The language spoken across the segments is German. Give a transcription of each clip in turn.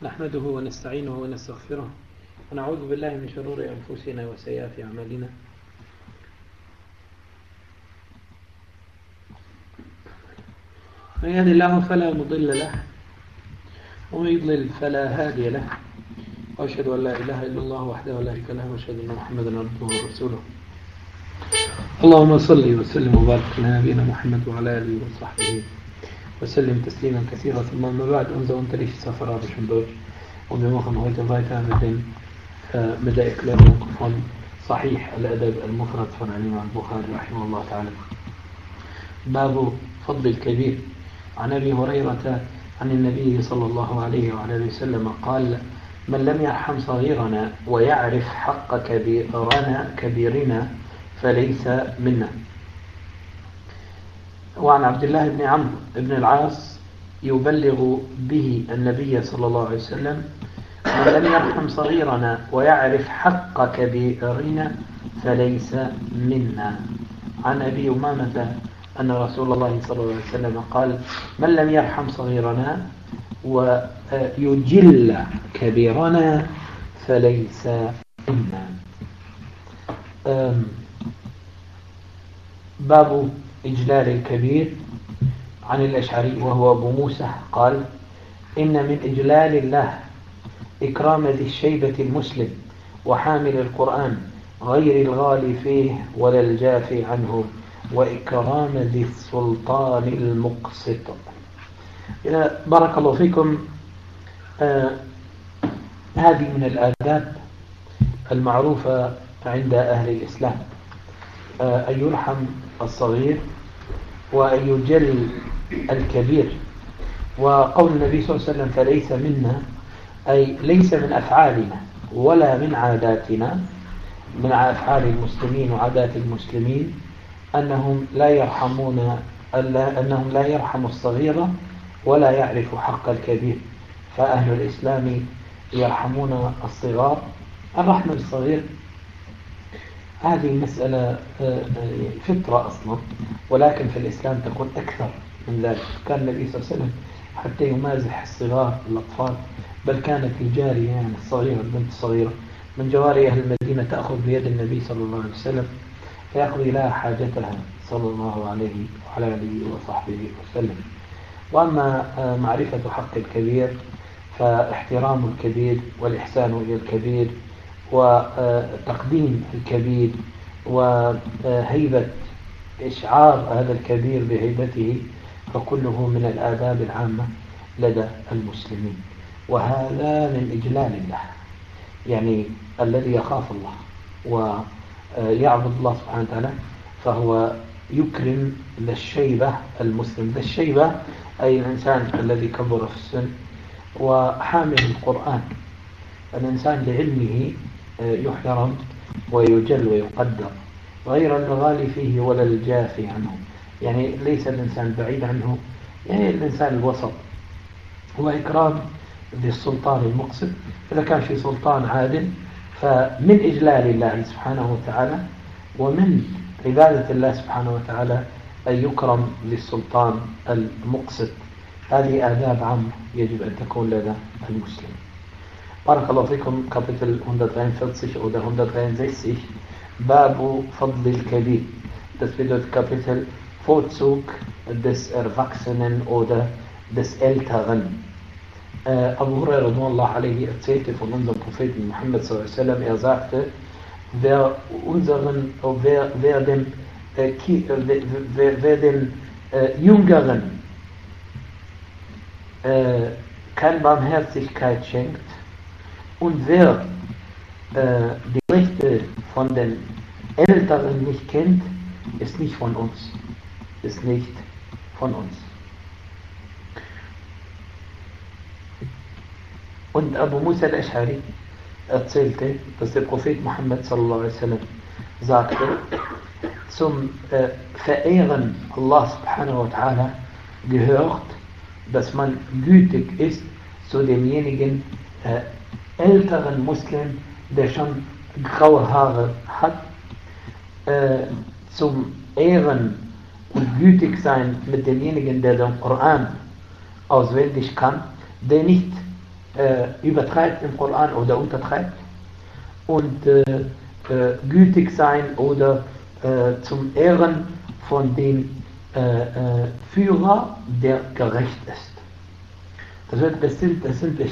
نحمده ونستعينه ونستغفره ونعوذ بالله من شرور أنفسنا وسيئات أعمالنا. من يهد الله فلا مضل له ومن يضلل فلا هادي له، وأشهد أن لا إله إلا الله وحده لا شريك له، وأشهد أن محمدا عبده ورسوله. اللهم صل وسلم وبارك على نبينا محمد وعلى آله وصحبه وسلم تسليما كثيرا. ثم أما بعد, unser Unterricht ist auf Arabisch und Deutsch und wir machen heute weiter mit der Erklärung von Sahih al-Adab al-Mufrad von Imam al-Bukhari rahimahullah ta'ala. باب فضل الكبير. عن أبي هريرة عن النبي صلى الله عليه وعلى وسلم قال: من لم يرحم صغيرنا ويعرف حق كبيرنا فليس منا. وعن عبد الله بن عمرو بن العاص يبلغ به النبي صلى الله عليه وسلم: من لم يرحم صغيرنا ويعرف حق كبيرنا فليس منا. عن أبي أمامة أن رسول الله صلى الله عليه وسلم قال: من لم يرحم صغيرنا ويجل كبيرنا فليس منا. باب إجلال الكبير. عن الأشعري وهو أبو موسى قال: إن من إجلال الله إكرام ذي الشيبة المسلم وحامل القرآن غير الغالي فيه ولا الجافي عنه وإكرام ذي السلطان المقسط. بارك الله فيكم. هذه من الآداب المعروفة عند أهل الإسلام، أن يرحم الصغير وأن يجل الكبير. وقول النبي صلى الله عليه وسلم فليس منا، أي ليس من أفعالنا ولا من عاداتنا، من أفعال المسلمين وعادات المسلمين أنهم لا يرحموا الصغير ولا يعرفوا حق الكبير. فأهل الإسلام يرحمون الصغار. الرحمة بالصغير هذه مسألة فطرة أصلا، ولكن في الإسلام تكون أكثر من ذلك. كان النبي صلى الله عليه وسلم حتى يمازح الصغار الأطفال، بل كانت الجارية يعني الصغيرة البنت الصغيرة من جواري أهل المدينة تأخذ بيد النبي صلى الله عليه وسلم فيقضي لها حاجتها صلى الله عليه وعلى آله وصحبه وسلم. وأما معرفة حق الكبير فاحترام الكبير والإحسان إلى الكبير وتقديم الكبير وهيبة إشعار هذا الكبير بهيبته، فكله من الآداب العامة لدى المسلمين. وهذا من إجلال الله، يعني الذي يخاف الله ويعبد الله سبحانه وتعالى فهو يكرم ذا الشيبة المسلم. ذا الشيبة أي الإنسان الذي كبر في السن، وحامل القرآن الإنسان لعلمه يحترم ويجل ويقدر، غير الغالي فيه ولا الجافي عنه، يعني ليس الإنسان بعيد عنه، يعني الإنسان الوسط. وإكرام ذي السلطان المقسط، إذا كان في سلطان عادل فمن إجلال الله سبحانه وتعالى ومن عبادة الله سبحانه وتعالى أن يكرم للسلطان المقسط. هذه آداب عامة يجب أن تكون لدى المسلم. بارك الله فيكم. Kapitel 143 oder 163 Babu Fadl al-Kabir. Das bedeutet Kapitel Vorzug des Erwachsenen oder des Älteren. Abu Hurairah radhiyallahu anhu erzählte von unserem Propheten Muhammad sallallahu alaihi wasallam, er sagte: wer den Jüngeren keine Barmherzigkeit schenkt und wer die Rechte von den Älteren nicht kennt, ist nicht von uns. Ist nicht von uns. Und Abu Musa al-Ash'ari erzählte, dass der Prophet Muhammad sallallahu alaihi wasallam sagte, zum Verehren Allah subhanahu wa ta'ala gehört, dass man gütig ist zu demjenigen älteren Muslim, der schon graue Haare hat, zum Ehren und gütig sein mit demjenigen, der den Koran auswendig kann, der nicht übertreibt im Koran oder untertreibt und gütig sein oder zum Ehren von dem Führer, der gerecht ist. Das sind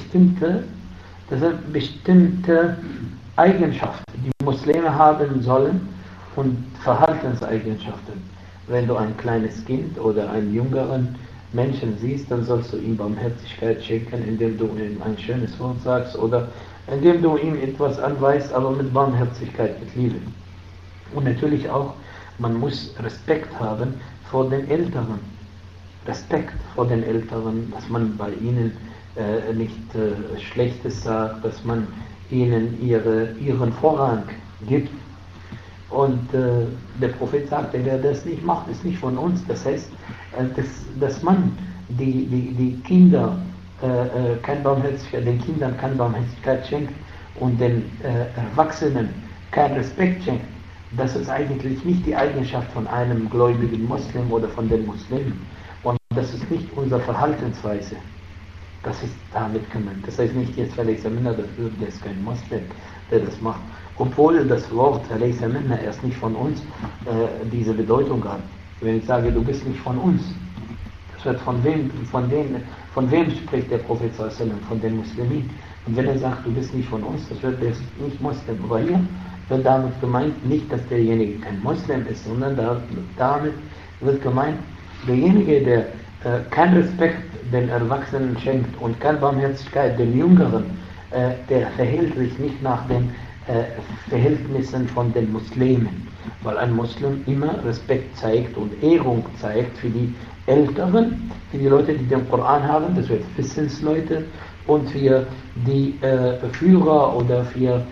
bestimmte Eigenschaften, die Muslime haben sollen und Verhaltenseigenschaften. Wenn du ein kleines Kind oder einen jüngeren Menschen siehst, dann sollst du ihm Barmherzigkeit schenken, indem du ihm ein schönes Wort sagst oder indem du ihm etwas anweist, aber mit Barmherzigkeit, mit Liebe. Und natürlich auch, man muss Respekt haben vor den Älteren. Respekt vor den Älteren, dass man bei ihnen nicht Schlechtes sagt, dass man ihnen ihren Vorrang gibt. Und der Prophet sagte, wer das nicht macht, ist nicht von uns. Das heißt, dass man die Kinder den Kindern keine Barmherzigkeit schenkt und den Erwachsenen keinen Respekt schenkt, das ist eigentlich nicht die Eigenschaft von einem gläubigen Muslim oder von den Muslimen. Und das ist nicht unsere Verhaltensweise. Das ist damit gemeint. Das heißt nicht jetzt, Laysa minna, der ist kein Muslim, der das macht. Obwohl das Wort Laysa minna erst nicht von uns diese Bedeutung hat. Wenn ich sage, du bist nicht von uns, das wird von wem spricht der Prophet sallallahu alaihi wasallam? Von den Muslimen. Und wenn er sagt, du bist nicht von uns, das wird der nicht Muslim. Aber hier wird damit gemeint, nicht, dass derjenige kein Muslim ist, sondern damit wird gemeint, derjenige, der keinen Respekt den Erwachsenen schenkt und keine Barmherzigkeit den Jüngeren, der verhält sich nicht nach den Verhältnissen von den Muslimen, weil ein Muslim immer Respekt zeigt und Ehrung zeigt für die Älteren, für die Leute, die den Koran haben, das wird Wissensleute, und für die Führer oder für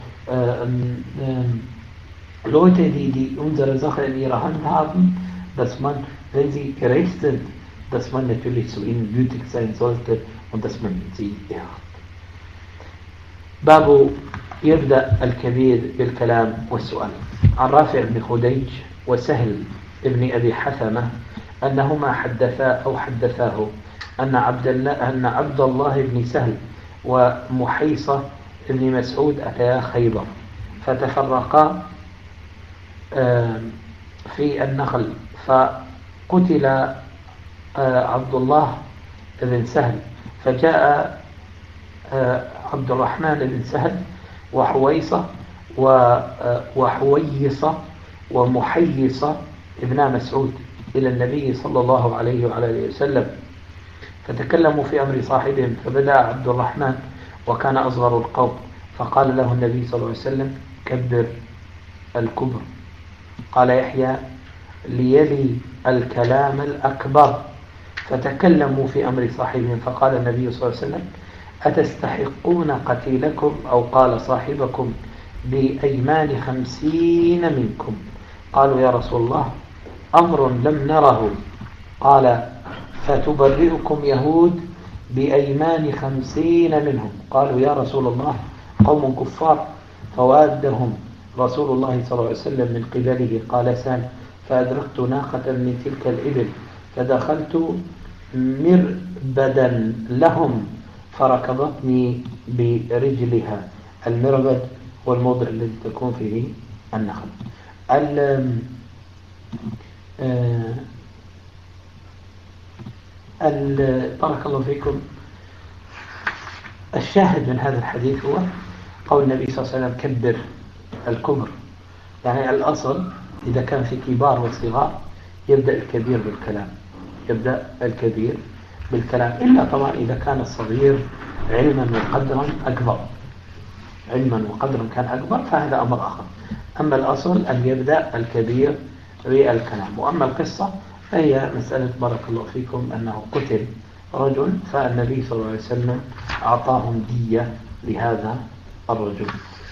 Leute, die unsere Sache in ihrer Hand haben, dass man, wenn sie gerecht sind, dass man natürlich zu ihnen gütig sein sollte und dass man sie ehrt. باب يبدأ الكبير بالكلام والسؤال. عن رافع بن خديج وسهل بن أبي حثمة أنهما حدثاه أن عبد الله بن سهل ومحيصة بن مسعود أتيا خيبر فتفرقا في النخل فقتل عبد الله بن سهل فجاء عبد الرحمن بن سهل وحويصة وحويصة ومحيصة ابن مسعود إلى النبي صلى الله عليه وعلى آله وسلم فتكلموا في أمر صاحبهم فبدأ عبد الرحمن وكان أصغر القوم فقال له النبي صلى الله عليه وسلم كبر الكبر. قال يحيى ليلي الكلام الأكبر فتكلموا في أمر صاحبهم فقال النبي صلى الله عليه وسلم أتستحقون قتيلكم أو قال صاحبكم بأيمان 50 منكم. قالوا يا رسول الله أمر لم نره. قال فتبرئكم يهود بأيمان 50 منهم. قالوا يا رسول الله قوم كفار. فوادهم رسول الله صلى الله عليه وسلم من قبله. قال سان فأدركت ناقة من تلك الإبل فدخلت مربدا لهم فركضتني برجلها. المربد هو الموضع الذي تكون فيه النخل. بارك الله فيكم. الشاهد من هذا الحديث هو قول النبي صلى الله عليه وسلم كبر الكبر، يعني الأصل إذا كان في كبار وصغار يبدأ الكبير بالكلام إلا طبعا إذا كان الصغير علما وقدرا كان أكبر فهذا أمر آخر. أما الأصل أن يبدأ الكبير بالكلام. وأما القصة فهي مسألة بارك الله فيكم أنه قتل رجل فالنبي صلى الله عليه وسلم أعطاهم دية لهذا الرجل.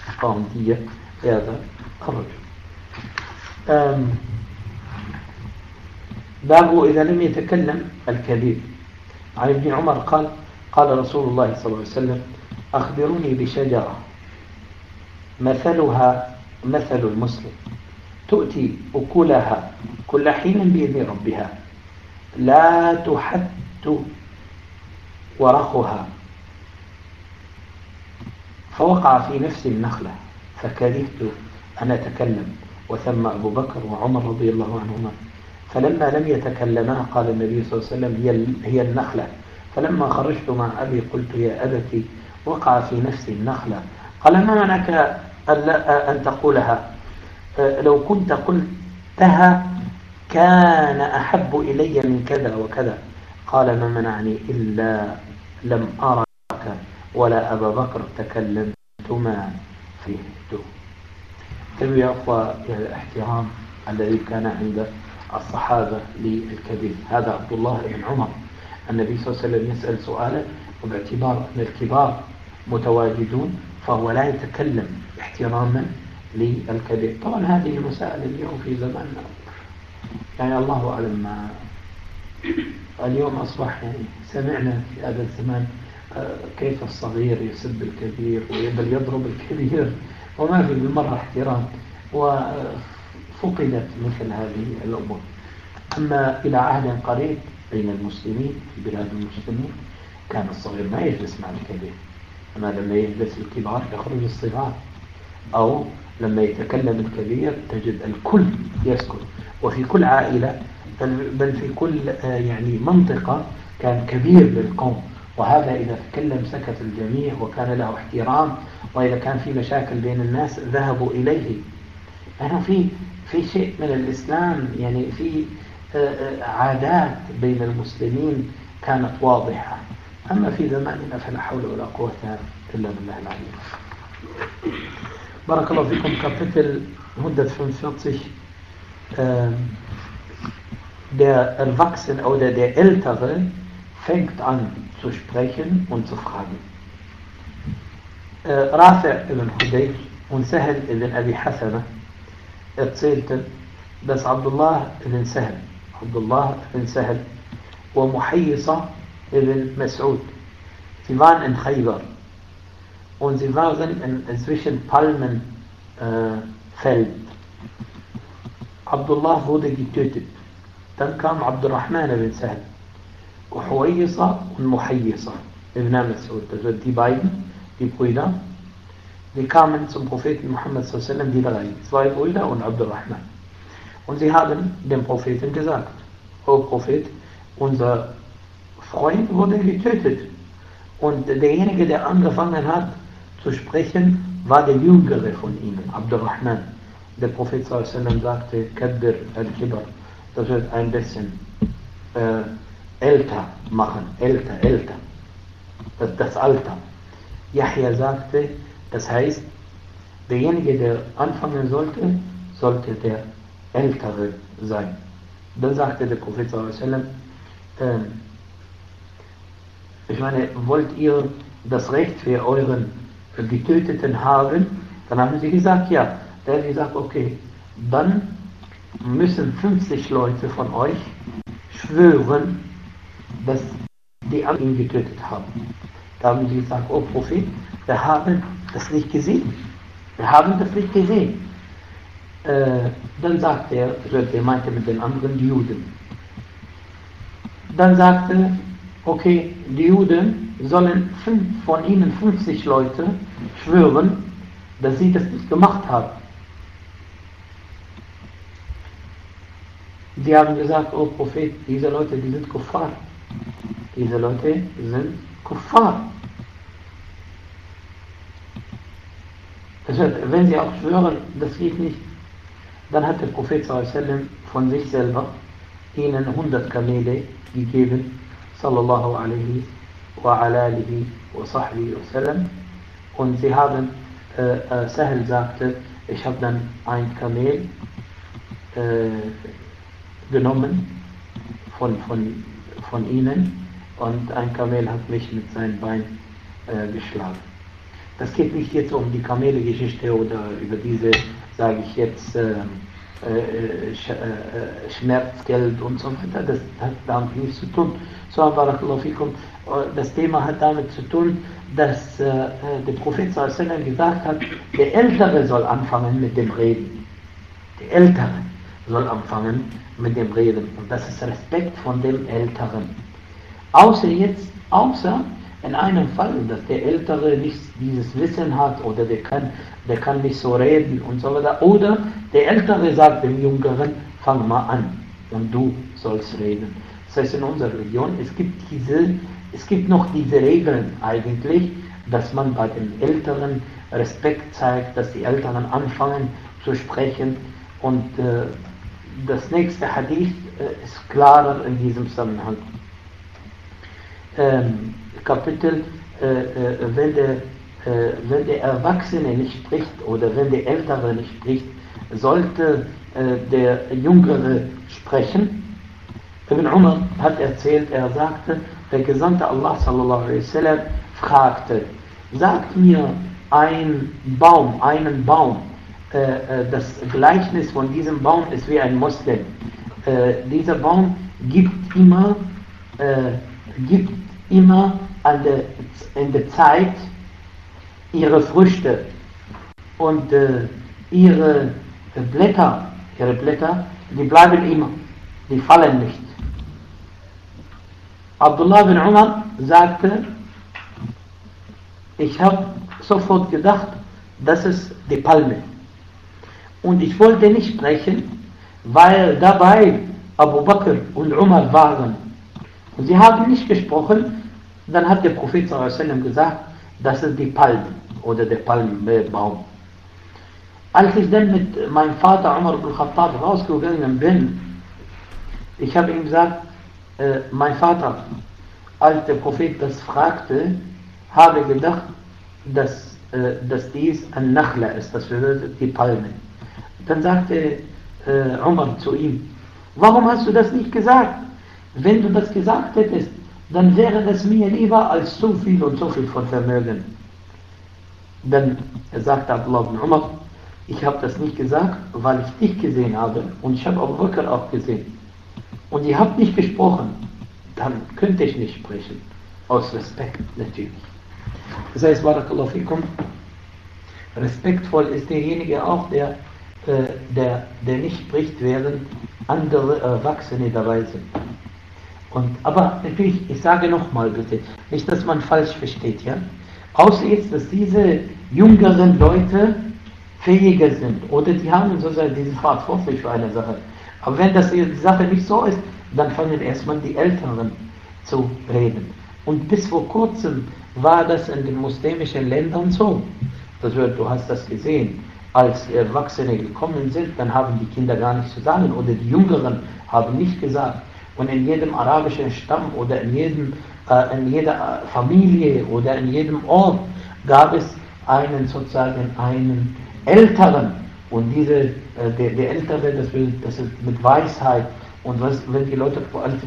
باب إذا لم يتكلم الكبير. عن ابن عمر قال رسول الله صلى الله عليه وسلم أخبروني بشجرة مثلها مثل المسلم تؤتي أكلها كل حين بإذن ربها لا تحت ورقها فوقع في نفسي النخلة فكرهت أن أتكلم، وثم أبو بكر وعمر رضي الله عنهما. فلما لم يتكلما قال النبي صلى الله عليه وسلم هي النخلة. فلما خرجت مع أبي قلت يا أبتي وقع في نفسي النخلة. قال ما منعك أن تقولها؟ لو كنت قلتها كان أحب إلي من كذا وكذا. قال ما منعني إلا لم أرك ولا أبا بكر تكلمتما فيه. تبي أخوة الاحترام الذي كان عند الصحابة للكبير. هذا عبد الله بن عمر، النبي صلى الله عليه وسلم يسأل سؤالا وباعتبار أن الكبار متواجدون فهو لا يتكلم احتراما للكبير. طبعا هذه مسائل اليوم في زماننا يعني الله أعلم ما اليوم أصبح يعني سمعنا في هذا الزمان كيف الصغير يسب الكبير بل يضرب الكبير وما في بالمرة احترام، وفقدت مثل هذه الأمور. أما إلى عهد قريب بين المسلمين في بلاد المسلمين كان الصغير ما يجلس مع الكبير، أما لما يجلس الكبار يخرج الصغار، أو لما يتكلم الكبير تجد الكل يسكت. وفي كل عائلة بل في كل يعني منطقة كان كبير بالقوم، وهذا إذا تكلم سكت الجميع وكان له احترام، وإذا كان في مشاكل بين الناس ذهبوا إليه. يعني في شيء من الإسلام، يعني في عادات بين المسلمين كانت واضحة. أما في زماننا فلا حول ولا قوة إلا بالله العلي. بارك الله فيكم. Kapitel 145. Der Erwachsene oder der Ältere fängt an zu sprechen und zu fragen. Rafi' ibn Hudayr und Sahel ibn Abi Hathama erzählten, dass Abdullah ibn Sahel und Muhayyisa ibn Mas'ud, sie waren in Khaybar und sie waren zwischen Palmenfeld. Abdullah wurde getötet. Dann kam Abdurrahman ibn Sahel, Huwayyisa und Muhayyisa ibn Mas'ud. Also die beiden, die Brüder, die kamen zum Propheten Muhammad sallallahu alaihi wasallam, die drei, zwei Brüder und Abdurrahman. Und sie haben dem Propheten gesagt: O Prophet, unser Freund wurde getötet. Und derjenige, der angefangen hat zu sprechen, war der Jüngere von ihnen, Abdurrahman. Der Prophet sallallahu alaihi wasallam sagte: Kabbir al-Kibr, das wird ein bisschen älter machen, älter, das Alter. Yahya sagte, das heißt, derjenige, der anfangen sollte der Ältere sein. Dann sagte der Prophet sallallahu alaihi wasallam, ich meine, wollt ihr das Recht für euren Getöteten haben? Dann haben sie gesagt, ja. Dann hat gesagt, okay, dann müssen 50 Leute von euch schwören, dass die ihn getötet haben. Da haben sie gesagt, oh Prophet, wir haben das nicht gesehen. Dann sagte er meinte mit den anderen die Juden. Dann sagte, okay, die Juden sollen von ihnen 50 Leute schwören, dass sie das nicht gemacht haben. Sie haben gesagt, oh Prophet, diese Leute, die sind Kuffar. Diese Leute sind Kuffar. Das heißt, wenn sie auch schwören, das geht nicht, dann hat der Prophet sallallahu alaihi wasallam von sich selber ihnen 100 Kamele gegeben, sallallahu alaihi wa ala alihi wa sahbihi wa sallam. Und sie haben, Sahel sagte, ich habe dann ein Kamel genommen von ihnen und ein Kamel hat mich mit seinem Bein geschlagen. Das geht nicht jetzt um die Kamele-Geschichte oder über diese, sage ich jetzt, Schmerzgeld und so weiter. Das hat damit nichts zu tun. So, barakallahu fikum, das Thema hat damit zu tun, dass der Prophet sallallahu alaihi wasallam gesagt hat, der Ältere soll anfangen mit dem Reden. Der Ältere soll anfangen mit dem Reden. Und das ist Respekt von dem Älteren. Außer in einem Fall, dass der Ältere nicht dieses Wissen hat oder der kann nicht so reden und so weiter. Oder der Ältere sagt dem Jüngeren, fang mal an und du sollst reden. Das heißt, in unserer Religion, es gibt noch diese Regeln eigentlich, dass man bei den Älteren Respekt zeigt, dass die Älteren anfangen zu sprechen. Und das nächste Hadith ist klarer in diesem Zusammenhang. Kapitel, wenn der Erwachsene nicht spricht oder wenn der Ältere nicht spricht, sollte der Jüngere sprechen. Ibn Umar hat erzählt, er sagte, der Gesandte Allah sallallahu alaihi wasallam fragte, sagt mir einen Baum, das Gleichnis von diesem Baum ist wie ein Muslim. Dieser Baum gibt immer in der Zeit ihre Früchte und ihre Blätter, die bleiben immer, die fallen nicht. Abdullah bin Umar sagte, ich habe sofort gedacht, das ist die Palme. Und ich wollte nicht sprechen, weil dabei Abu Bakr und Umar waren. Und sie haben nicht gesprochen. Dann hat der Prophet sallallahu alaihi wasallam gesagt, das ist die Palme oder der Palmbaum. Als ich dann mit meinem Vater Umar ibn Khattab rausgegangen bin, ich habe ihm gesagt, mein Vater, als der Prophet das fragte, habe gedacht, dass dies ein Nakhla ist, das bedeutet die Palme. Dann sagte Umar zu ihm, warum hast du das nicht gesagt? Wenn du das gesagt hättest, dann wäre das mir lieber als so viel und so viel von Vermögen. Dann sagte Abdullah ibn Umar, ich habe das nicht gesagt, weil ich dich gesehen habe und ich habe Abu Bakr auch gesehen. Und ihr habt nicht gesprochen, dann könnte ich nicht sprechen. Aus Respekt natürlich. Das heißt, Barakallahu fikum, respektvoll ist derjenige auch, der nicht spricht, während andere Erwachsene dabei sind. Aber natürlich, ich sage nochmal bitte, nicht, dass man falsch versteht, ja? Außer jetzt, dass diese jüngeren Leute fähiger sind oder die haben sozusagen diese Fahrt vor sich für eine Sache. Aber wenn das die Sache nicht so ist, dann fangen erstmal die Älteren zu reden. Und bis vor kurzem war das in den muslimischen Ländern so. Du hast das gesehen. Als Erwachsene gekommen sind, dann haben die Kinder gar nichts zu sagen oder die Jüngeren haben nicht gesagt. Und in jedem arabischen Stamm oder in jeder Familie oder in jedem Ort gab es einen Älteren. Und der Ältere, das ist mit Weisheit. Und wenn die Leute,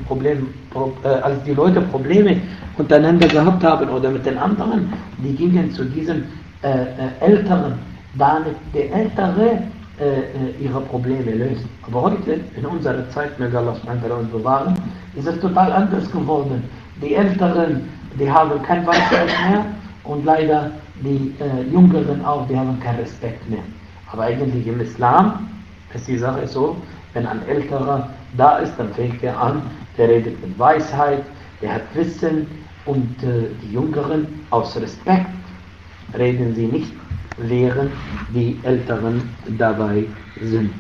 als die Leute Probleme untereinander gehabt haben oder mit den anderen, die gingen zu diesem Älteren, damit der Ältere ihre Probleme löst. Aber heute, in unserer Zeit, möge Allah uns bewahren, ist es total anders geworden. Die Älteren, die haben kein Weisheit mehr und leider die Jüngeren auch, die haben keinen Respekt mehr. Aber eigentlich im Islam ist die Sache so, wenn ein Älterer da ist, dann fängt er an, der redet mit Weisheit, der hat Wissen und die Jüngeren aus Respekt reden sie nicht, während die Älteren dabei sind.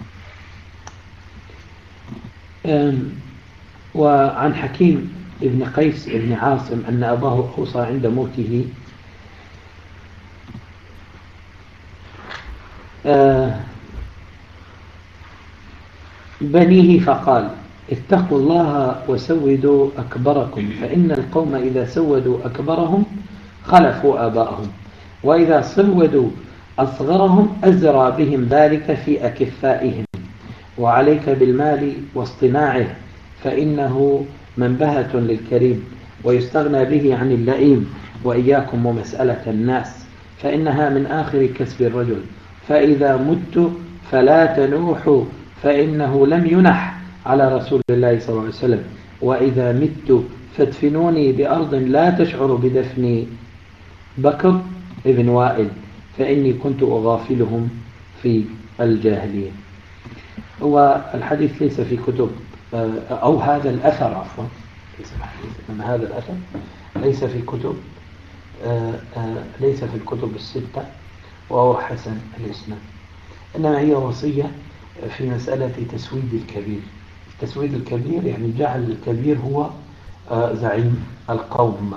وعن حكيم ابن قيس ابن عاصم أن أباه أوصى عند موته بنيه فقال اتقوا الله وسودوا أكبركم فإن القوم إذا سودوا أكبرهم خلفوا آباءهم وإذا سودوا أصغرهم أزرى بهم ذلك في أكفائهم وعليك بالمال واصطناعه فإنه منبهة للكريم ويستغنى به عن اللئيم وإياكم ومسألة الناس فإنها من آخر كسب الرجل فإذا مت فلا تنوحوا فإنه لم ينح على رسول الله صلى الله عليه وسلم وإذا مت فادفنوني بأرض لا تشعر بدفن بكر ابن وائل فإني كنت أغافلهم في الجاهلية. والحديث ليس في كتب أو هذا الأثر عفوا ليس الحديث إنما هذا الأثر ليس في كتب ليس في الكتب الستة، وهو حسن الإسناد. إنما هي وصية في مسألة تسويد الكبير. تسويد الكبير يعني جعل الكبير هو زعيم القوم.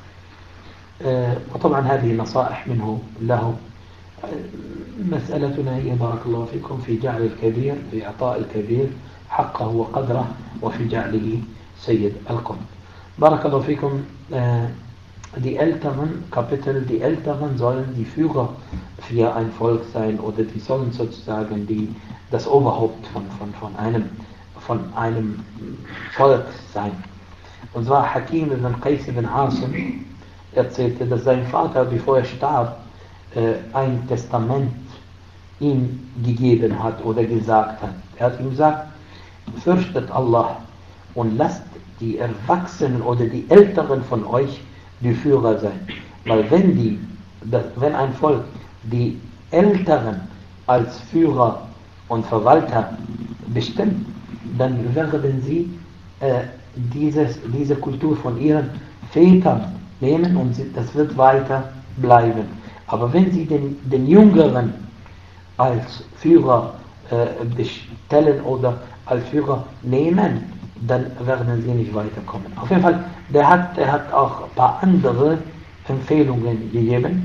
وطبعا هذه نصائح منه له. مسألتنا هي بارك الله فيكم في جعل الكبير، في إعطاء الكبير حقه وقدره، وفي جعله سيد القوم. بارك الله فيكم. Die Älteren, Kapitel, die Älteren sollen die Führer für ein Volk sein, oder die sollen sozusagen das Oberhaupt von einem Volk sein. Und zwar Hakim ibn Qais ibn Asim erzählte, dass sein Vater, bevor er starb, ein Testament ihm gegeben hat oder gesagt hat. Er hat ihm gesagt, fürchtet Allah und lasst die Erwachsenen oder die Älteren von euch die Führer sein. Weil wenn ein Volk die Älteren als Führer und Verwalter bestimmt, dann werden sie diese Kultur von ihren Vätern nehmen und das wird weiter bleiben. Aber wenn sie den Jüngeren als Führer bestellen oder als Führer nehmen, dann werden sie nicht weiterkommen. Auf jeden Fall, der hat auch ein paar andere Empfehlungen gegeben.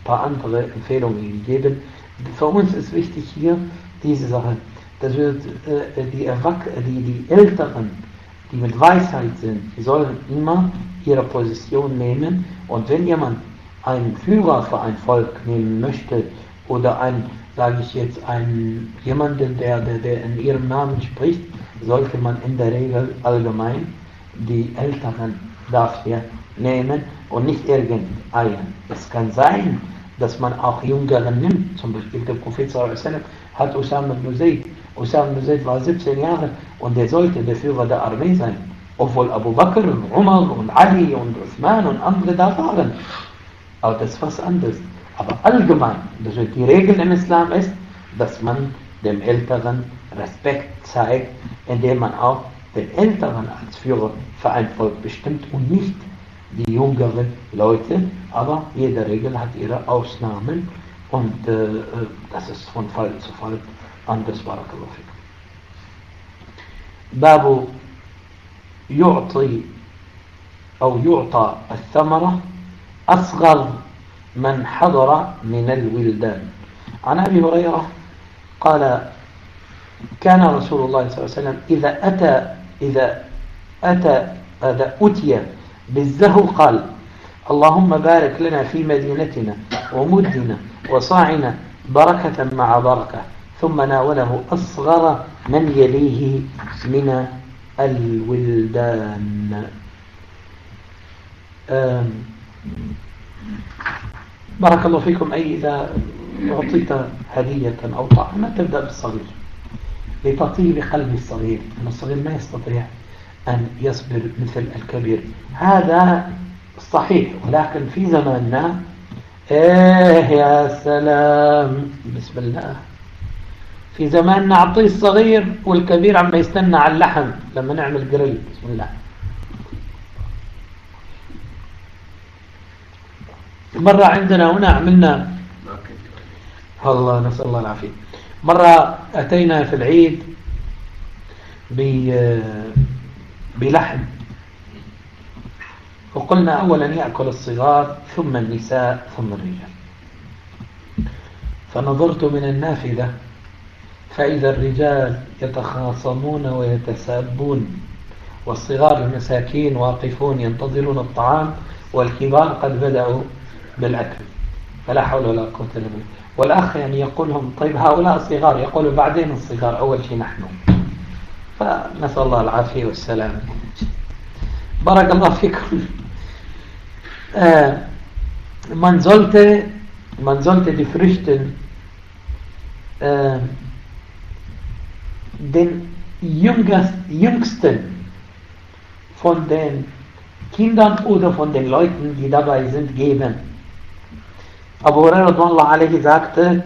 Für uns ist wichtig hier diese Sache, dass wir die Älteren, die mit Weisheit sind, die sollen immer ihre Position nehmen. Und wenn jemand einen Führer für ein Volk nehmen möchte oder jemanden, der in ihrem Namen spricht, sollte man in der Regel allgemein die Älteren dafür nehmen und nicht irgendeinen. Es kann sein, dass man auch Jüngeren nimmt. Zum Beispiel der Prophet sallallahu alaihi wasallam hat Usama ibn Zayd. Usama ibn Zayd war 17 Jahre und er sollte der Führer der Armee sein. Obwohl Abu Bakr und Umar und Ali und Uthman und andere da waren. Aber das ist was anderes. Aber allgemein, also die Regel im Islam ist, dass man dem Älteren Respekt zeigt, indem man auch den Älteren als Führer für ein Volk bestimmt und nicht die jüngeren Leute. Aber jede Regel hat ihre Ausnahmen und das ist von Fall zu Fall anders. Barakallahu fikum. Babu يعطى الثمرة أصغر من حضر من الولدان. عن أبي هريرة قال كان رسول الله صلى الله عليه وسلم إذا أتي بالزهو قال اللهم بارك لنا في مدينتنا ومدنا وصاعنا بركة مع بركة، ثم ناوله أصغر من يليه من الولدان. بارك الله فيكم. أي إذا أعطيت هدية أو طعام تبدأ بالصغير لتطيب قلب الصغير، أن الصغير ما يستطيع أن يصبر مثل الكبير. هذا صحيح، ولكن في زماننا يا سلام بسم الله، في زماننا نعطيه الصغير والكبير عم يستنى على اللحم لما نعمل جريل. بسم الله. مرة عندنا هنا عملنا الله نسأل الله العافية. مرة أتينا في العيد بلحم، وقلنا أولا يأكل الصغار ثم النساء ثم الرجال. فنظرت من النافذة فإذا الرجال يتخاصمون ويتسابون، والصغار المساكين واقفون ينتظرون الطعام، والكبار قد بدأوا بالأكل. فلا حول ولا قوة إلا بالله. والأخ يعني يقولهم طيب هؤلاء الصغار، يقول بعدين الصغار، أول شيء نحن. فنسأل الله العافية والسلام. بارك الله فيكم. Man sollte die Früchte den Jüngsten von den Kindern oder von den Leuten, die dabei sind, geben. Abu Hurairah sagte,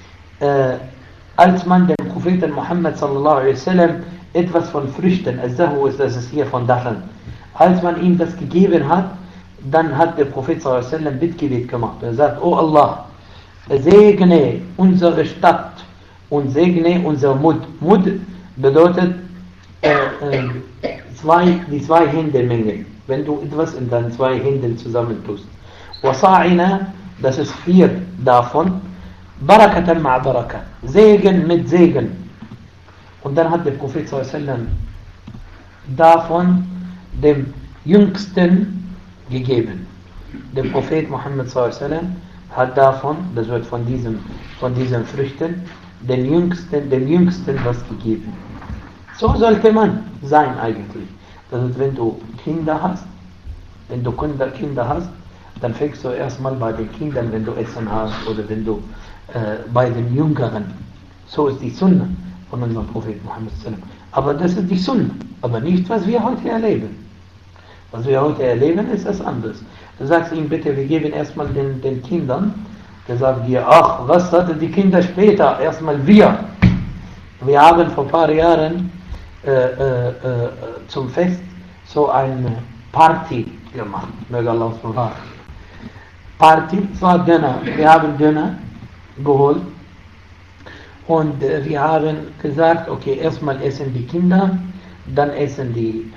als man dem Propheten Muhammad sallallahu alaihi wasallam etwas von Früchten, das ist hier von Datteln, als man ihm das gegeben hat, dann hat der Prophet s.a.w. Bittgebet gemacht. Er sagt, oh Allah, segne unsere Stadt und segne unser Mud. Mud bedeutet die zwei Hände-Menge, wenn du etwas in deinen zwei Händen zusammentust. Wasa'ina, das ist 4 davon. Barakatan ma baraka, Segen mit Segen. Und dann hat der Prophet s.a.w. davon dem Jüngsten gegeben. Der Prophet Muhammad s.a.w. hat davon, das wird von diesen Früchten, dem Jüngsten was gegeben. So sollte man sein eigentlich. Das ist, wenn du Kinder hast, dann fängst du erstmal bei den Kindern, wenn du Essen hast, oder wenn du bei den Jüngeren. So ist die Sunna von unserem Prophet Muhammad s.a.w. Aber das ist die Sunna, aber nicht, was wir heute erleben. Was wir heute erleben, ist das anderes. Du sagst ihm bitte, wir geben erstmal den Kindern. Der sagt dir, ach, was hatten die Kinder später? Erstmal wir. Wir haben vor ein paar Jahren zum Fest so eine Party gemacht. Möge Allah uns bewahren. Party, es war Döner. Wir haben Döner geholt. Und wir haben gesagt, okay, erstmal essen die Kinder, dann essen die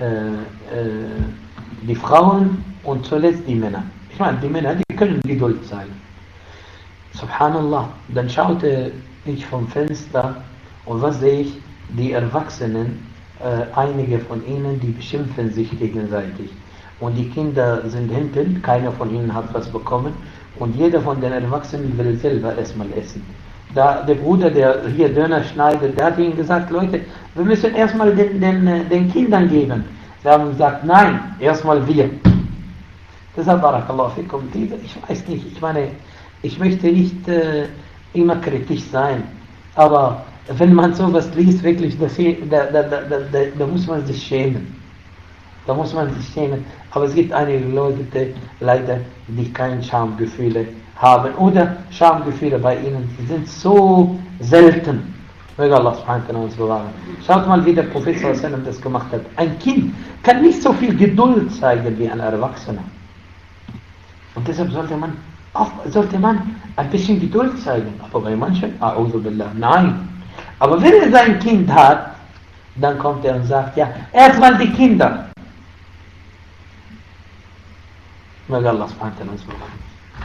Frauen und zuletzt die Männer. Ich meine, die Männer, die können Geduld zeigen. Subhanallah. Dann schaute ich vom Fenster und was sehe ich? Die Erwachsenen, einige von ihnen, die beschimpfen sich gegenseitig. Und die Kinder sind hinten, keiner von ihnen hat was bekommen. Und jeder von den Erwachsenen will selber erstmal essen. Da der Bruder, der hier Döner schneidet, der hat ihnen gesagt, Leute, wir müssen erstmal den Kindern geben. Sie haben gesagt, nein, erstmal wir. Deshalb, Barakallahu fikum, ich weiß nicht, ich meine, ich möchte nicht immer kritisch sein, aber wenn man sowas liest, wirklich, da muss man sich schämen. Da muss man sich schämen. Aber es gibt einige Leute, leider, die keine Schamgefühle haben oder Schamgefühle bei ihnen, die sind so selten. Möge Allah subhanahu wa ta'ala uns bewahren. Schaut mal, wie der Prophet sallallahu alaihi wasallam das gemacht hat. Ein Kind kann nicht so viel Geduld zeigen wie ein Erwachsener. Und deshalb sollte man ein bisschen Geduld zeigen. Aber bei manchen, a'udhu billah, nein. Aber wenn er sein Kind hat, dann kommt er und sagt, ja, erstmal die Kinder. Möge Allah subhanahu wa ta'ala uns bewahren.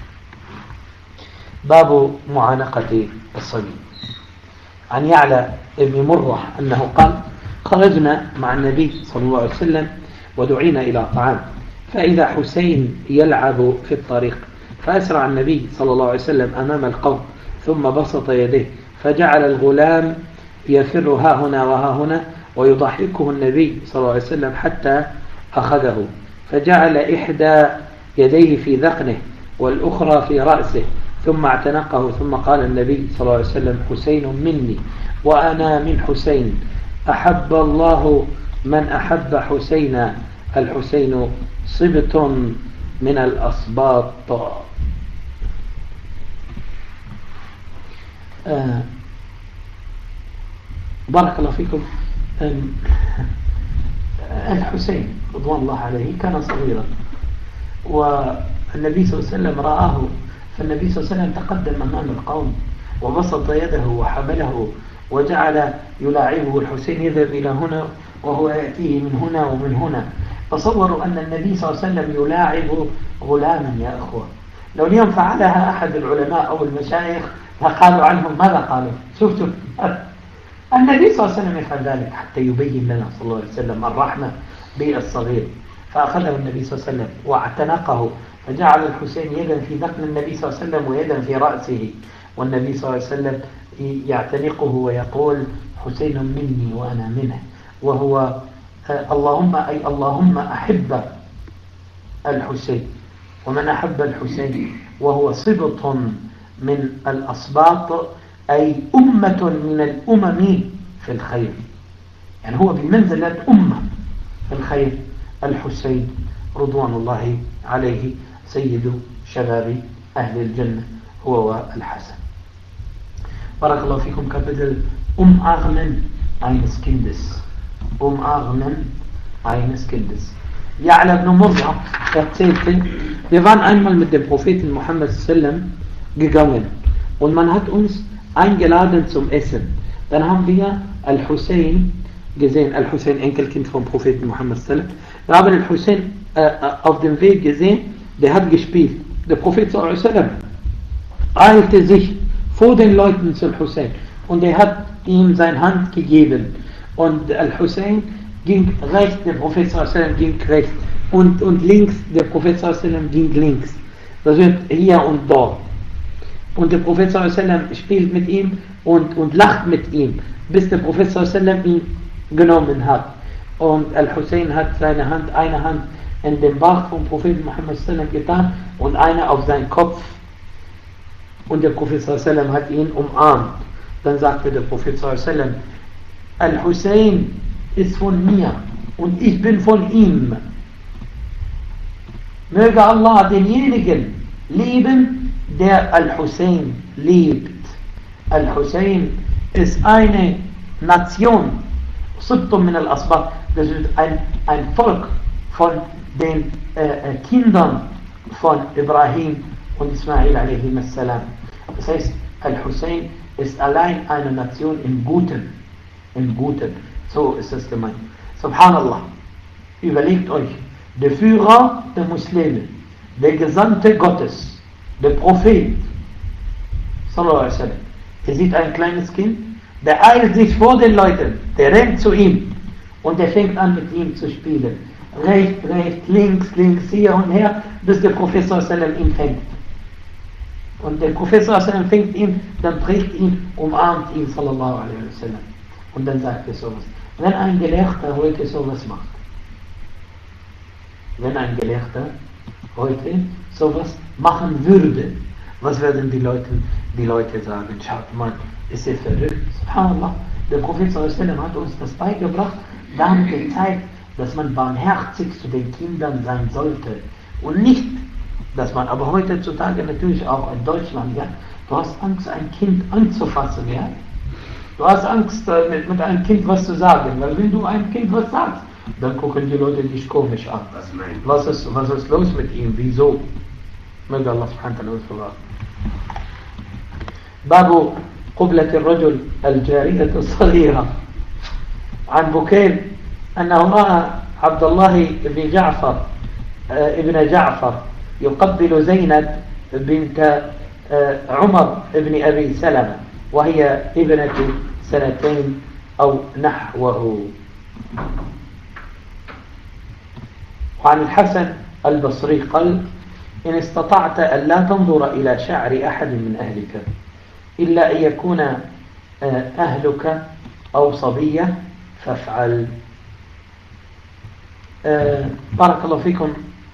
باب معانقة الصبي. عن يعلى ابن مرة أنه قال: خرجنا مع النبي صلى الله عليه وسلم ودعينا إلى طعام، فإذا حسين يلعب في الطريق، فأسرع النبي صلى الله عليه وسلم أمام القوم ثم بسط يديه فجعل الغلام يفر ها هنا وها هنا ويضحكه النبي صلى الله عليه وسلم حتى أخذه، فجعل إحدى يديه في ذقنه والأخرى في رأسه ثم اعتنقه، ثم قال النبي صلى الله عليه وسلم: حسين مني وأنا من حسين، أحب الله من أحب حسينا، الحسين صبت من الأصباط. بارك الله فيكم. الحسين رضوان الله عليه كان صغيرا، والنبي صلى الله عليه وسلم رآه، فالنبي صلى الله عليه وسلم تقدم أمام القوم وبسط يده وحمله وجعل يلاعبه. الحسين يذهب إلى هنا وهو يأتيه من هنا ومن هنا. تصوروا أن النبي صلى الله عليه وسلم يلاعب غلاما يا أخوة. لو اليوم فعلها أحد العلماء أو المشايخ فقالوا عنهم ماذا قالوا؟ شفتوا النبي صلى الله عليه وسلم يفعل ذلك حتى يبين لنا صلى الله عليه وسلم الرحمة بالصغير. فأخذه النبي صلى الله عليه وسلم واعتنقه فجعل الحسين يدا في ذقن النبي صلى الله عليه وسلم ويدا في رأسه، والنبي صلى الله عليه وسلم يعتنقه ويقول: حسين مني وأنا منه، وهو اللهم أحب الحسين، ومن أحب الحسين وهو صبط من الأصباط، أي أمة من الأمم في الخير، يعني هو بمنزلة أمة في الخير. الحسين رضوان الله عليه سيد شباب أهل الجنة هو والحسن. بارك الله فيكم. Kapitel Umarmen eines Kindes. Umarmen eines Kindes. Ya'la ibn Murra erzählte, wir waren einmal mit dem Propheten Muhammad sallam gegangen und man hat uns eingeladen zum Essen. Dann haben wir Al-Hussein gesehen, Al-Hussein, Enkelkind vom Propheten Muhammad sallam. Wir haben Al-Hussein auf dem Weg gesehen, der hat gespielt. Der Prophet sallam eilte sich vor den Leuten zum Hussein und er hat ihm seine Hand gegeben und Al-Hussein ging rechts, der Prophet sallam ging rechts und links, der Prophet sallam ging links. Das wird hier und dort. Und der Prophet sallam spielt mit ihm und lacht mit ihm, bis der Prophet sallam ihn genommen hat. Und Al-Hussein hat seine Hand, eine Hand in den Bart vom Propheten Muhammad sallam getan und eine auf seinen Kopf. Und der Prophet sallam hat ihn umarmt. Dann sagte der Prophet sallam, Al-Hussein ist von mir und ich bin von ihm. Möge Allah denjenigen lieben, der Al-Hussein liebt. Al-Hussein ist eine Nation, Sibtum min al-Asbat, das ist ein Volk von den Kindern von Ibrahim und Ismail a.s. Das heißt, Al-Hussein ist allein eine Nation im Guten. Im Guten. So ist es gemeint. Subhanallah. Überlegt euch, der Führer der Muslime, der Gesandte Gottes, der Prophet, sallallahu alaihi wasallam, er sieht ein kleines Kind, der eilt sich vor den Leuten, der rennt zu ihm und der fängt an mit ihm zu spielen. Rechts, links, hier und her, bis der Prophet sallallahu alaihi wasallam ihn fängt. Und der Prophet sallallahu alaihi wasallam fängt ihn, dann trägt ihn, umarmt ihn sallallahu alaihi wasallam. Und dann sagt er sowas. Wenn ein Gelehrter heute sowas macht, wenn ein Gelehrter heute sowas machen würde, was werden die Leute sagen? Schaut mal, ist er verrückt? Subhanallah, der Prophet sallallahu alaihi wasallam hat uns das beigebracht, dann gezeigt, dass man barmherzig zu den Kindern sein sollte. Und nicht, dass man aber heutzutage natürlich auch in Deutschland, ja, du hast Angst, ein Kind anzufassen, ja. Du hast Angst, mit einem Kind was zu sagen, weil wenn du einem Kind was sagst, dann gucken die Leute dich komisch an. Was ist los mit ihm? Wieso? Möge Allah subhanahu wa ta'ala uns verraten. Babu قبلة الرجل الجارية الصغيرة. عن بكير أنه رأى عبد الله بن جعفر ابن جعفر يقبل زينب بنت عمر بن أبي سلمة وهي ابنة 2 أو نحوه. وعن الحسن البصري قال: إن استطعت أن لا تنظر إلى شعر أحد من أهلك إلا أن يكون أهلك أو صبية فافعل. بارك الله فيكم.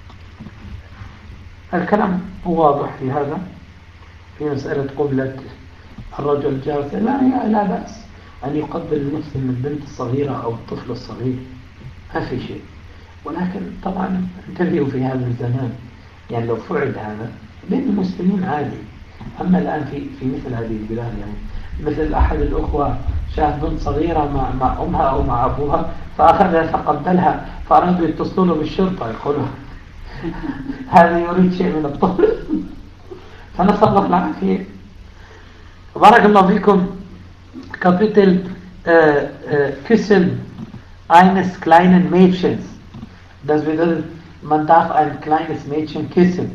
الكلام واضح في هذا، في مسألة قبلة الرجل الجالس. لا بأس أن يقبل المسلم البنت الصغيرة أو الطفل الصغير، ما في شيء. ولكن طبعا انتبهوا في هذا الزمان، يعني لو فعل هذا بين المسلمين عادي. أما الآن في مثل هذه البلاد، يعني مثل أحد الأخوة شاف بنت صغيرة مع أمها أو مع أبوها فأخذها فقبلها، فأرادوا يتصلون بالشرطة يقولوا هذا يريد شيء من الطفل. فنسأل الله العافية. بارك الله فيكم. Kapitel Küssen eines kleinen Mädchens. Das bedeutet, man darf ein kleines Mädchen küssen.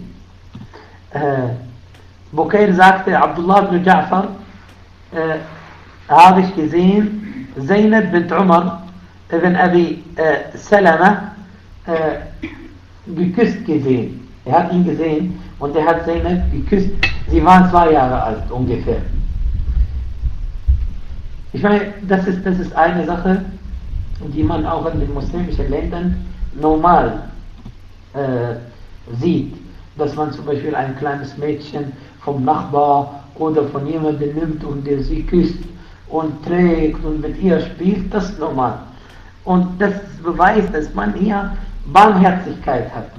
Bukair sagte, Abdullah ibn Ja'far habe ich gesehen, Zainab bint Umar ibn Abi Salama geküsst gesehen. Er hat ihn gesehen und er hat Zainab geküsst. Sie waren 2 Jahre alt ungefähr. Ich meine, das ist eine Sache, die man auch in den muslimischen Ländern normal sieht, dass man zum Beispiel ein kleines Mädchen vom Nachbar oder von jemandem nimmt und der sie küsst und trägt und mit ihr spielt, das ist normal. Und das beweist, dass man hier Barmherzigkeit hat,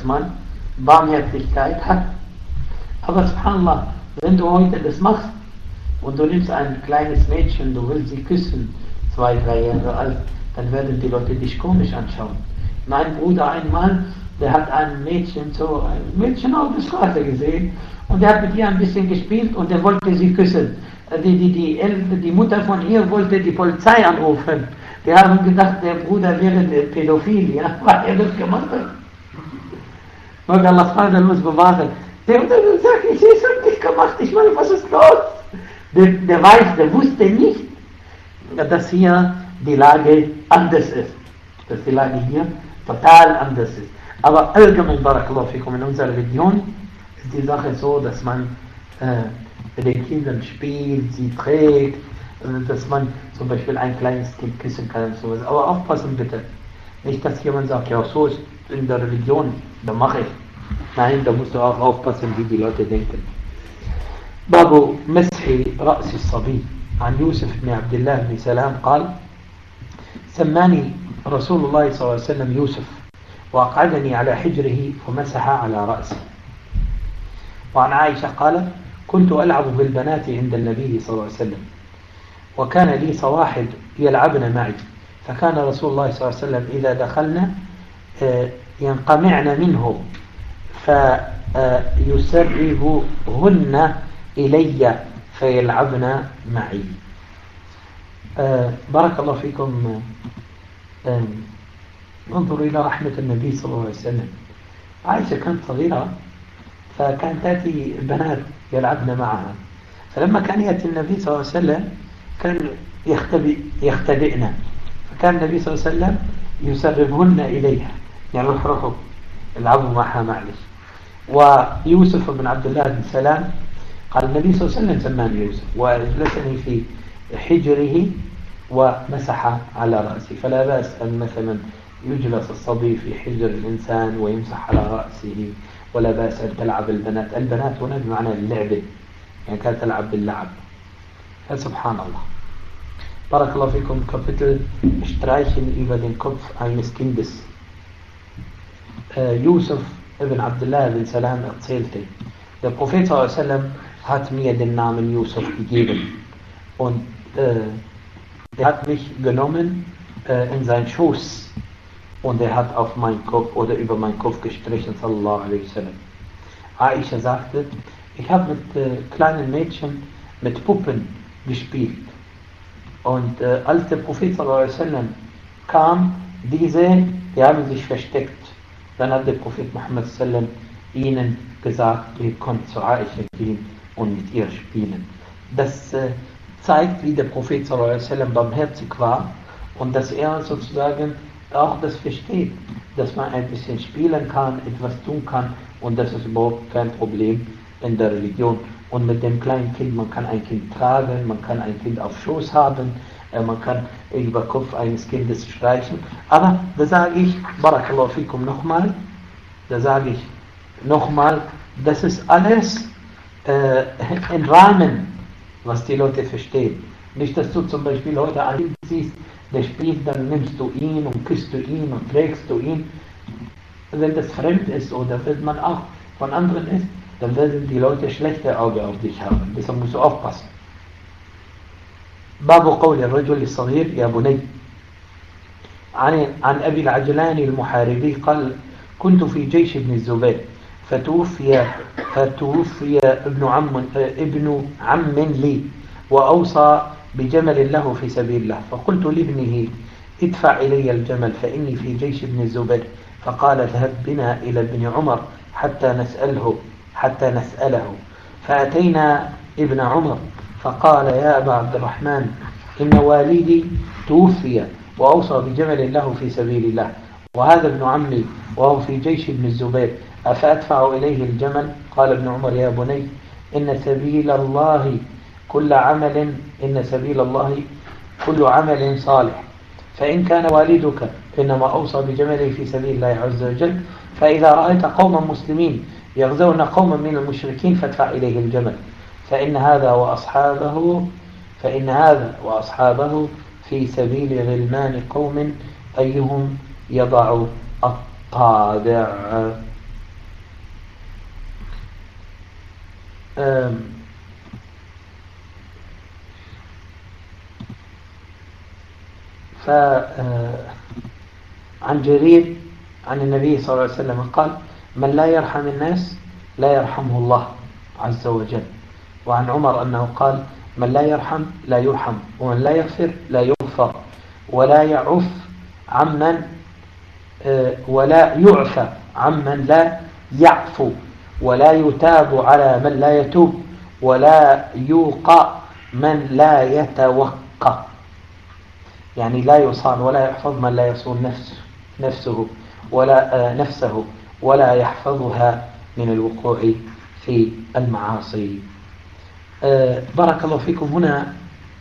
Aber subhanallah, wenn du heute das machst und du nimmst ein kleines Mädchen, du willst sie küssen, 2, 3 Jahre alt, dann werden die Leute dich komisch anschauen. Mein Bruder einmal, der hat ein Mädchen auf der Straße gesehen und der hat mit ihr ein bisschen gespielt und der wollte sie küssen. Die Mutter von ihr wollte die Polizei anrufen. Die haben gedacht, der Bruder wäre der Pädophil, ja, weil er das gemacht hat. Und Allah Vater muss bewahren. Der sagt, ich habe nicht gemacht, ich meine, was ist los? Der wusste nicht, dass hier die Lage anders ist. Dass die Lage hier total anders ist. Aber allgemein, Barakallahu fikum, in unserer Religion ist die Sache so, dass man mit den Kindern spielt, sie trägt, dass man zum Beispiel ein kleines Kind küssen kann und sowas. Aber aufpassen bitte. Nicht, dass jemand sagt, ja, so ist in der Religion, da mache ich. Nein, da musst du auch aufpassen, wie die Leute denken. باب مسح رأس الصبي عن يوسف بن عبد الله بن سلام قال سماني رسول الله صلى الله عليه وسلم يوسف وأقعدني على حجره ومسح على رأسي. وعن عائشة قالت كنت ألعب بالبنات عند النبي صلى الله عليه وسلم وكان لي صواحب يلعبن معي فكان رسول الله صلى الله عليه وسلم إذا دخلنا ينقمعن منه فيسربهن إلي فيلعبن معي. بارك الله فيكم. انظروا إلى رحمة النبي صلى الله عليه وسلم. عائشة كانت صغيرة فكانت تأتي بنات يلعبن معها، فلما كان يأتي النبي صلى الله عليه وسلم كان يختبئن، فكان النبي صلى الله عليه وسلم يسربهن إليها، يعني روحوا العبوا معها معلش. ويوسف بن عبد الله بن سلام قال النبي صلى الله عليه وسلم سماني يوسف وأجلسني في حجره ومسح على رأسي. فلا بأس أن مثلا يجلس الصبي في حجر الإنسان ويمسح على رأسه، ولا بأس أن تلعب البنات هنا بمعنى اللعبة، يعني كانت تلعب باللعب. فسبحان الله. بارك الله فيكم. Kapitel Streichen über den Kopf eines Kindes. Yusuf ibn Abdullah ibn Salam erzählte, der Prophet sallam hat mir den Namen Yusuf gegeben und er hat mich genommen in seinen Schoß und er hat auf meinen Kopf oder über meinen Kopf gestrichen, sallallahu alaihi wasallam. Aisha sagte, ich habe mit kleinen Mädchen, mit Puppen gespielt und als der Prophet sallallahu alaihi wasallam kam, die haben sich versteckt. Dann hat der Prophet Muhammad sallam ihnen gesagt, ihr könnt zu Aisha gehen und mit ihr spielen. Das zeigt, wie der Prophet sallallahu alaihi wasallam barmherzig war und dass er sozusagen auch das versteht, dass man ein bisschen spielen kann, etwas tun kann und das ist überhaupt kein Problem in der Religion. Und mit dem kleinen Kind, man kann ein Kind tragen, man kann ein Kind auf Schoß haben, man kann über Kopf eines Kindes streichen. Aber da sage ich, Barakallahu fikum nochmal, das ist alles im Rahmen, was die Leute verstehen. Nicht, dass du zum Beispiel heute einen Kind siehst, der spielt, dann nimmst du ihn und küsst du ihn und trägst du ihn. Wenn das fremd ist oder wenn man auch von anderen ist, dann werden die Leute schlechte Augen auf dich haben. Deshalb musst du aufpassen. باب قول الرجل الصغير يا بني. عن أبي العجلان المحاربي قال كنت في جيش ابن الزبير فتوفي ابن عم لي وأوصى بجمل له في سبيل الله، فقلت لابنه ادفع إلي الجمل فإني في جيش ابن الزبير، فقال اذهب بنا إلى ابن عمر حتى نسأله. فأتينا ابن عمر فقال يا أبا عبد الرحمن إن والدي توفي وأوصى بجمل له في سبيل الله وهذا ابن عمي وهو في جيش ابن الزبير أفأدفع إليه الجمل؟ قال ابن عمر يا بني إن سبيل الله كل عمل صالح، فإن كان والدك إنما أوصى بجمله في سبيل الله عز وجل، فإذا رأيت قوما مسلمين يغزون قوما من المشركين فادفع إليه الجمل، فإن هذا وأصحابه في سبيل غلمان قوم أيهم يضع الطابع. عن جرير عن النبي صلى الله عليه وسلم قال من لا يرحم الناس لا يرحمه الله عز وجل. وعن عمر أنه قال من لا يرحم لا يرحم ومن لا يغفر لا يغفر ولا يعف عمن ولا يعفى عمن لا يعفو ولا يتاب على من لا يتوب ولا يوقى من لا يتوقى، يعني لا يصان ولا يحفظ من لا يصون نفسه ولا يحفظها من الوقوع في المعاصي. بارك الله فيكم. هنا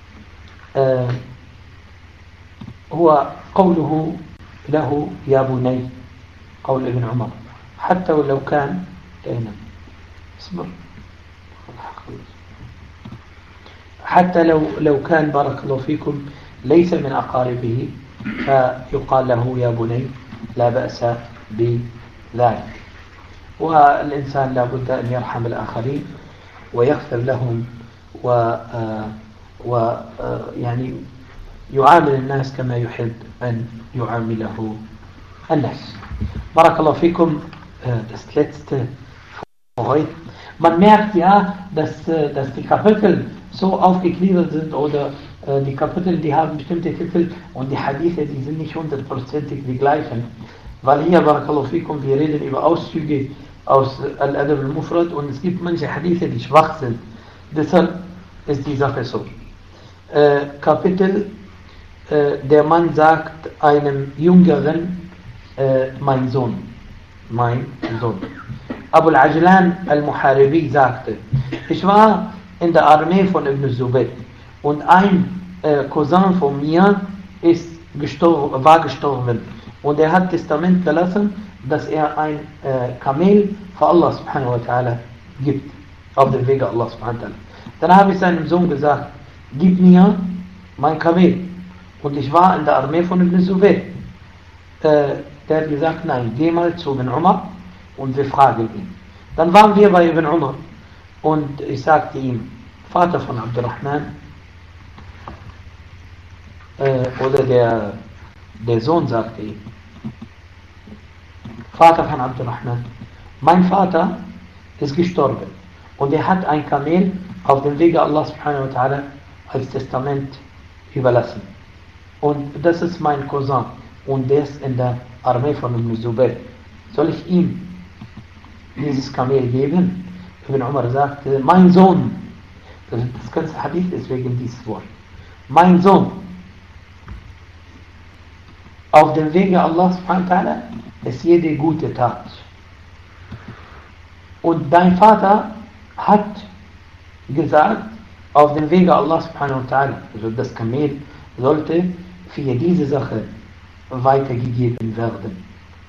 هو قوله له يا بني، قول ابن عمر، حتى ولو كان اصبر حتى لو كان بارك الله فيكم ليس من أقاربه فيقال له يا بني، لا بأس بذلك. والإنسان لا بد أن يرحم الآخرين ويغفر لهم يعني يعامل الناس كما يحب أن يعامله الناس. بارك الله فيكم. Das letzte für heute. Man merkt ja, dass die Kapitel so aufgegliedert sind oder die Kapitel, die haben bestimmte Titel und die Hadithe, die sind nicht 100%ig die gleichen. Weil hier, Barakallahu fikum, wir reden über Auszüge aus Al-Adab al-Mufrad und es gibt manche Hadithe, die schwach sind. Deshalb ist die Sache so. Kapitel, der Mann sagt einem Jüngeren, mein Sohn. Abu al-Ajlan al-Muharibi sagte, ich war in der Armee von Ibn Zubayr und ein Cousin von mir war gestorben und er hat Testament gelassen, dass er ein Kamel für Allah subhanahu wa ta'ala gibt, auf dem Wege Allah subhanahu wa ta'ala. Dann habe ich seinem Sohn gesagt, gib mir mein Kamel. Und ich war in der Armee von Ibn Zubayr. Der hat gesagt, nein, geh mal zu Ibn Umar und wir fragen ihn. Dann waren wir bei Ibn Umar und ich sagte ihm, Vater von Abdurrahman, oder der Sohn sagte ihm, Vater von Abdurrahman, mein Vater ist gestorben und er hat ein Kamel auf dem Wege Allah subhanahu wa ta'ala als Testament überlassen. Und das ist mein Cousin und der ist in der Armee von Ibn Zubayr. Soll ich ihm dieses Kamel geben? Ibn Umar sagte, mein Sohn, das ganze Hadith ist wegen dieses Wort, mein Sohn, auf dem Wege Allah subhanahu wa ta'ala ist jede gute Tat. Und dein Vater hat gesagt, auf dem Wege Allah subhanahu wa ta'ala, also das Kamel sollte für diese Sache weitergegeben werden.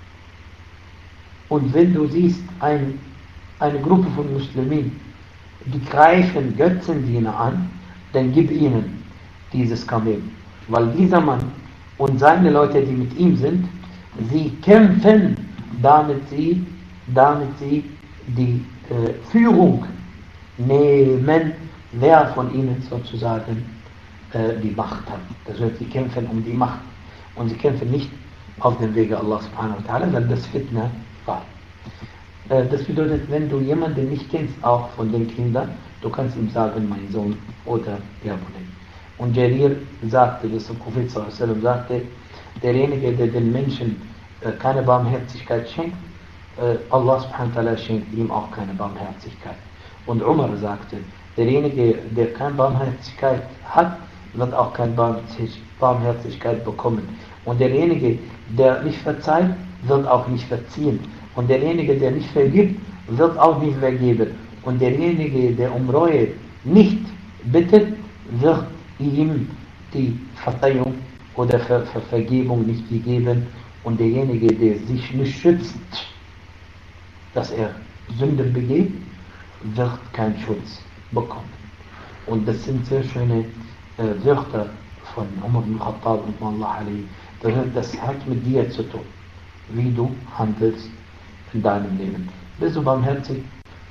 Und wenn du siehst, eine Gruppe von Muslimen, die greifen Götzendiener an, dann gib ihnen dieses Kamel. Weil dieser Mann und seine Leute, die mit ihm sind, sie kämpfen, damit sie die Führung nehmen, wer von ihnen sozusagen die Macht hat. Das heißt, sie kämpfen um die Macht und sie kämpfen nicht auf dem Wege Allah subhanahu wa ta'ala, weil das Fitna war. Das bedeutet, wenn du jemanden nicht kennst, auch von den Kindern, du kannst ihm sagen, mein Sohn oder ja Bunay. Und Jarir sagte, dass der Prophet sallallahu alaihi wasallam sagte, derjenige, der den Menschen keine Barmherzigkeit schenkt, Allah subhanahu wa ta'ala schenkt ihm auch keine Barmherzigkeit. Und Umar sagte, derjenige, der keine Barmherzigkeit hat, wird auch keine Barmherzigkeit bekommen. Und derjenige, der nicht verzeiht, wird auch nicht verziehen. Und derjenige, der nicht vergibt, wird auch nicht vergeben. Und derjenige, der um Reue nicht bittet, wird ihm die Verzeihung oder Vergebung nicht gegeben. Und derjenige, der sich nicht schützt, dass er Sünden begeht, wird keinen Schutz bekommen. Und das sind sehr schöne Wörter von Umar ibn Khattab und Allah alayhi. Das hat mit dir zu tun, wie du handelst in deinem Leben. Bist du barmherzig,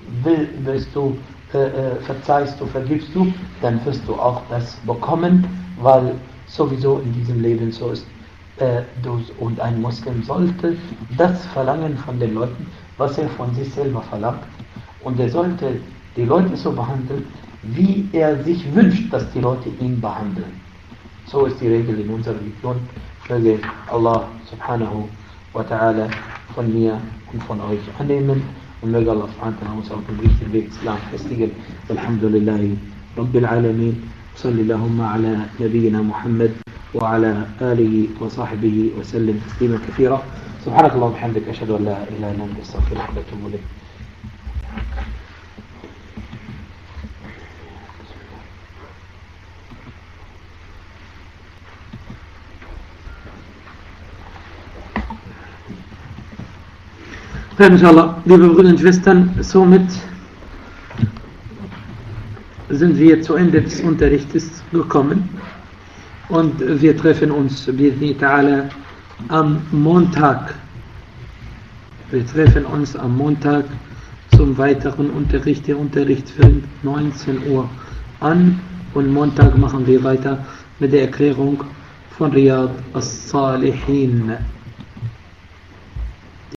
verzeihst du, vergibst du, dann wirst du auch das bekommen, weil sowieso in diesem Leben so ist, Und ein Muslim sollte das verlangen von den Leuten, was er von sich selber verlangt. Und er sollte die Leute so behandeln, wie er sich wünscht, dass die Leute ihn behandeln. So ist die Regel in unserer Religion. Möge Allah subhanahu wa ta'ala von mir und von euch annehmen und möge Allah subhanahu wa ta'ala uns auf dem richtigen Weg Islam festigen. Alhamdulillahi Rabbil Alamin. Salli Allahumma ala Nabiyyina Muhammad wa ala alihi wa sahbihi wa sallim taslima kathira. Subhanakallah wa bihamdik, ashhadu an la ilaha illa anta, astaghfiruka wa atubu ilayk. Inshallah, liebe Brüder und Schwestern, somit sind wir zu Ende des Unterrichtes gekommen und wir treffen uns bi'idhni ta'ala am Montag. Wir treffen uns am Montag zum weiteren Unterricht. Der Unterricht fängt 19 Uhr an und Montag machen wir weiter mit der Erklärung von Riyad as-Salihin.